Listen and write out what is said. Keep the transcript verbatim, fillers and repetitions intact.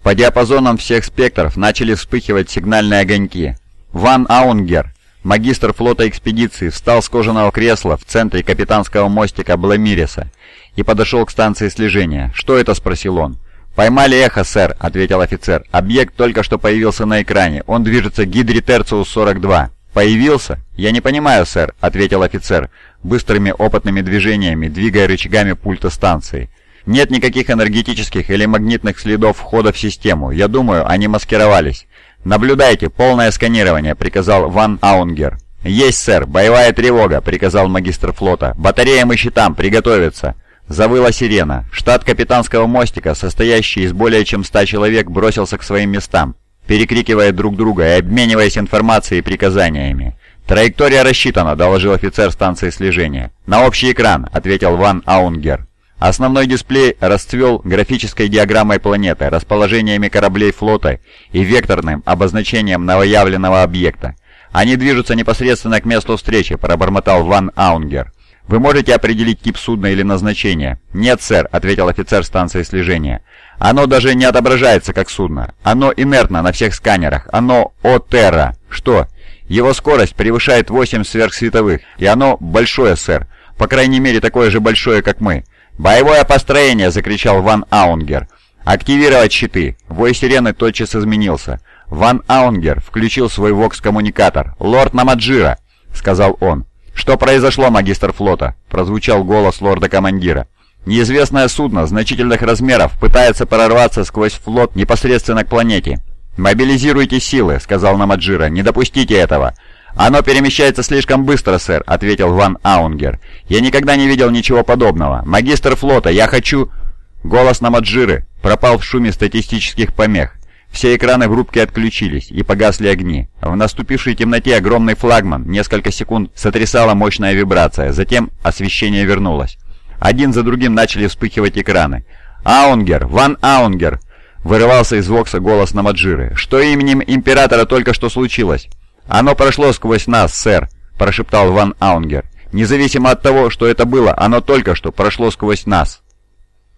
По диапазонам всех спектров начали вспыхивать сигнальные огоньки. Ван Аунгер, магистр флота экспедиции, встал с кожаного кресла в центре капитанского мостика Бламиреса и подошел к станции слежения. «Что это?» — спросил он. «Поймали эхо, сэр», — ответил офицер. «Объект только что появился на экране. Он движется к Гидре Терциус сорок два». «Появился? Я не понимаю, сэр», — ответил офицер, быстрыми опытными движениями, двигая рычагами пульта станции. «Нет никаких энергетических или магнитных следов входа в систему. Я думаю, они маскировались». «Наблюдайте, полное сканирование», — приказал Ван Аунгер. «Есть, сэр. Боевая тревога», — приказал магистр флота. «Батареям и щитам приготовиться». Завыла сирена. Штат капитанского мостика, состоящий из более чем ста человек, бросился к своим местам, перекрикивая друг друга и обмениваясь информацией и приказаниями. «Траектория рассчитана», — доложил офицер станции слежения. «На общий экран», — ответил Ван Аунгер. Основной дисплей расцвел графической диаграммой планеты, расположениями кораблей флота и векторным обозначением новоявленного объекта. «Они движутся непосредственно к месту встречи», — пробормотал Ван Аунгер. «Вы можете определить тип судна или назначение?» «Нет, сэр», — ответил офицер станции слежения. «Оно даже не отображается как судно. Оно инертно на всех сканерах. Оно О-Терра». «Что?» «Его скорость превышает восемь сверхсветовых, и оно большое, сэр. По крайней мере, такое же большое, как мы». «Боевое построение!» — закричал Ван Аунгер. «Активировать щиты!» Вой сирены тотчас изменился. Ван Аунгер включил свой вокс-коммуникатор. «Лорд Намаджира!» — сказал он. «Что произошло, магистр флота?» — прозвучал голос лорда-командира. «Неизвестное судно значительных размеров пытается прорваться сквозь флот непосредственно к планете». «Мобилизируйте силы», — сказал Намаджира. «Не допустите этого». «Оно перемещается слишком быстро, сэр», — ответил Ван Аунгер. «Я никогда не видел ничего подобного. Магистр флота, я хочу...» Голос Намаджиры пропал в шуме статистических помех. Все экраны в рубке отключились, и погасли огни. В наступившей темноте огромный флагман несколько секунд сотрясала мощная вибрация, затем освещение вернулось. Один за другим начали вспыхивать экраны. «Аунгер! Ван Аунгер!» — вырывался из вокса голос Намаджиры. «Что именем Императора только что случилось?» «Оно прошло сквозь нас, сэр», — прошептал Ван Аунгер. «Независимо от того, что это было, оно только что прошло сквозь нас».